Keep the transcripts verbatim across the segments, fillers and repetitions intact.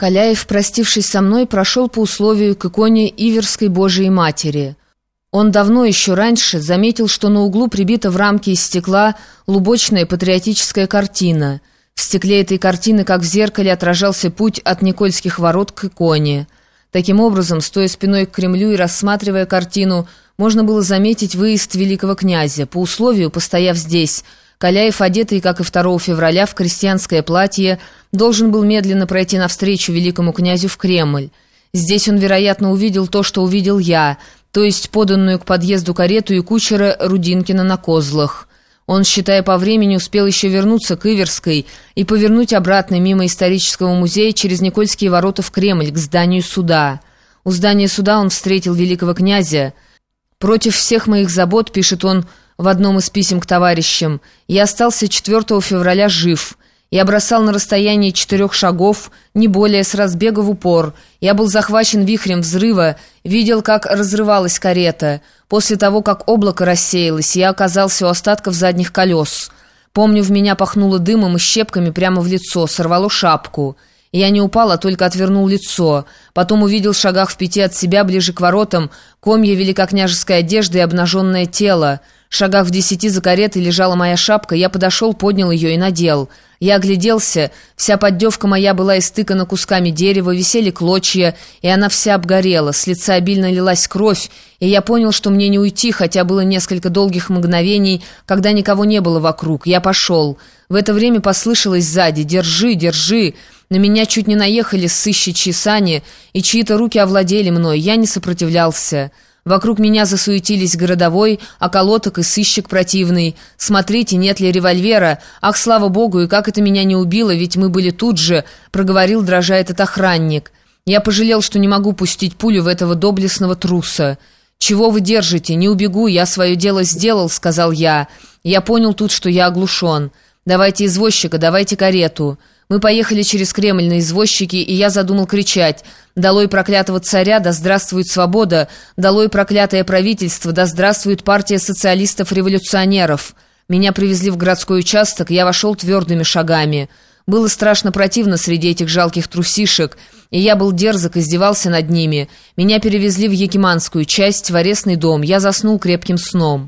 Каляев, простившись со мной, прошел по условию к иконе Иверской Божией Матери. Он давно, еще раньше, заметил, что на углу прибита в рамке из стекла лубочная патриотическая картина. В стекле этой картины, как в зеркале, отражался путь от Никольских ворот к иконе. Таким образом, стоя спиной к Кремлю и рассматривая картину, можно было заметить выезд великого князя. По условию, постояв здесь, Каляев, одетый, как и второго февраля, в крестьянское платье, должен был медленно пройти навстречу великому князю в Кремль. Здесь он, вероятно, увидел то, что увидел я, то есть поданную к подъезду карету и кучера Рудинкина на козлах. Он, считая по времени, успел еще вернуться к Иверской и повернуть обратно мимо исторического музея через Никольские ворота в Кремль, к зданию суда. У здания суда он встретил великого князя. «Против всех моих забот», — пишет он в одном из писем к товарищам, «я остался четвёртого февраля жив. Я бросал на расстоянии четырех шагов, не более, с разбега в упор. Я был захвачен вихрем взрыва, видел, как разрывалась карета. После того, как облако рассеялось, я оказался у остатков задних колес. Помню, в меня пахнуло дымом и щепками прямо в лицо, сорвало шапку. Я не упал, а только отвернул лицо. Потом увидел в шагах в пяти от себя, ближе к воротам, комья великокняжеской одежды и обнаженное тело. В шагах в десяти за каретой лежала моя шапка, я подошел, поднял ее и надел. Я огляделся, вся поддевка моя была истыкана кусками дерева, висели клочья, и она вся обгорела, с лица обильно лилась кровь, и я понял, что мне не уйти, хотя было несколько долгих мгновений, когда никого не было вокруг. Я пошел. В это время послышалось сзади: «Держи, держи!» На меня чуть не наехали сыщичьи сани, и чьи-то руки овладели мной. Я не сопротивлялся. Вокруг меня засуетились городовой, околоток и сыщик противный. «Смотрите, нет ли револьвера? Ах, слава богу, и как это меня не убило, ведь мы были тут же», — проговорил, дрожа, этот охранник. Я пожалел, что не могу пустить пулю в этого доблестного труса. «Чего вы держите? Не убегу, я свое дело сделал», — сказал я. Я понял тут, что я оглушен. «Давайте извозчика, давайте карету». Мы поехали через Кремль на извозчике, и я задумал кричать: «Долой проклятого царя, да здравствует свобода! Долой проклятое правительство, да здравствует партия социалистов-революционеров!» Меня привезли в городской участок, я вошел твердыми шагами. Было страшно противно среди этих жалких трусишек, и я был дерзок, издевался над ними. Меня перевезли в Якиманскую часть, в арестный дом. Я заснул крепким сном.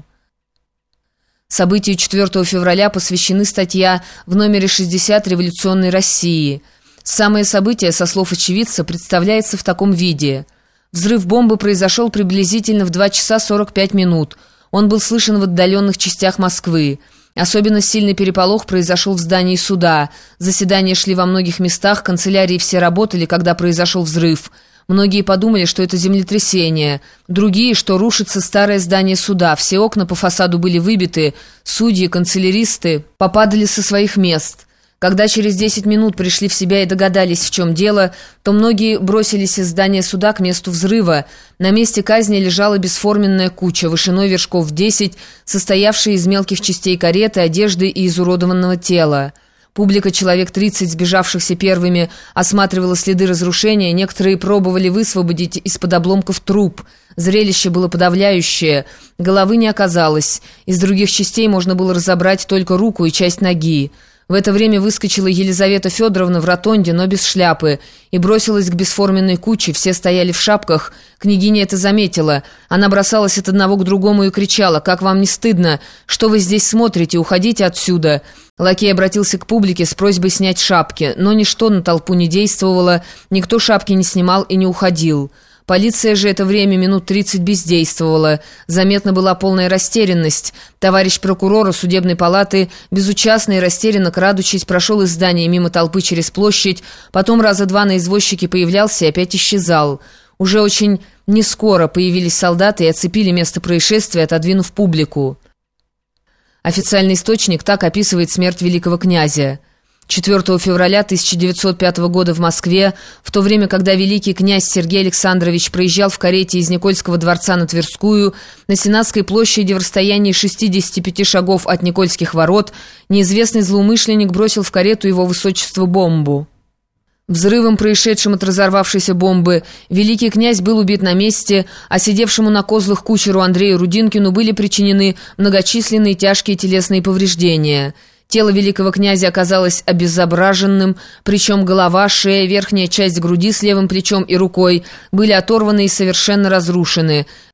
Событию четвёртого февраля посвящены статья в номере шестьдесят «Революционной России». Самое событие, со слов очевидца, представляется в таком виде. Взрыв бомбы произошел приблизительно в два часа сорок пять минут. Он был слышен в отдаленных частях Москвы. Особенно сильный переполох произошел в здании суда. Заседания шли во многих местах, канцелярии все работали, когда произошел взрыв. Многие подумали, что это землетрясение, другие, что рушится старое здание суда. Все окна по фасаду были выбиты, судьи, канцеляристы попадали со своих мест. Когда через десять минут пришли в себя и догадались, в чем дело, то многие бросились из здания суда к месту взрыва. На месте казни лежала бесформенная куча, вышиной вершков десять, состоявшая из мелких частей кареты, одежды и изуродованного тела. Публика, человек тридцать, сбежавшихся первыми, осматривала следы разрушения, некоторые пробовали высвободить из-под обломков труп. Зрелище было подавляющее, головы не оказалось, из других частей можно было разобрать только руку и часть ноги. В это время выскочила Елизавета Федоровна в ротонде, но без шляпы, и бросилась к бесформенной куче, все стояли в шапках. Княгиня это заметила. Она бросалась от одного к другому и кричала: «Как вам не стыдно? Что вы здесь смотрите? Уходите отсюда!» Лакей обратился к публике с просьбой снять шапки, но ничто на толпу не действовало, никто шапки не снимал и не уходил. Полиция же это время минут тридцать бездействовала. Заметна была полная растерянность. Товарищ прокурора судебной палаты, безучастно и растерянно крадучись, прошел из здания мимо толпы через площадь, потом раза два на извозчике появлялся и опять исчезал. Уже очень нескоро появились солдаты и оцепили место происшествия, отодвинув публику. Официальный источник так описывает смерть великого князя. четвёртого февраля тысяча девятьсот пятого года в Москве, в то время, когда великий князь Сергей Александрович проезжал в карете из Никольского дворца на Тверскую, на Сенатской площади в расстоянии шестидесяти пяти шагов от Никольских ворот, неизвестный злоумышленник бросил в карету его высочеству бомбу. Взрывом, происшедшим от разорвавшейся бомбы, великий князь был убит на месте, а сидевшему на козлах кучеру Андрею Рудинкину были причинены многочисленные тяжкие телесные повреждения. Тело великого князя оказалось обезображенным, причем голова, шея, верхняя часть груди с левым плечом и рукой были оторваны и совершенно разрушены.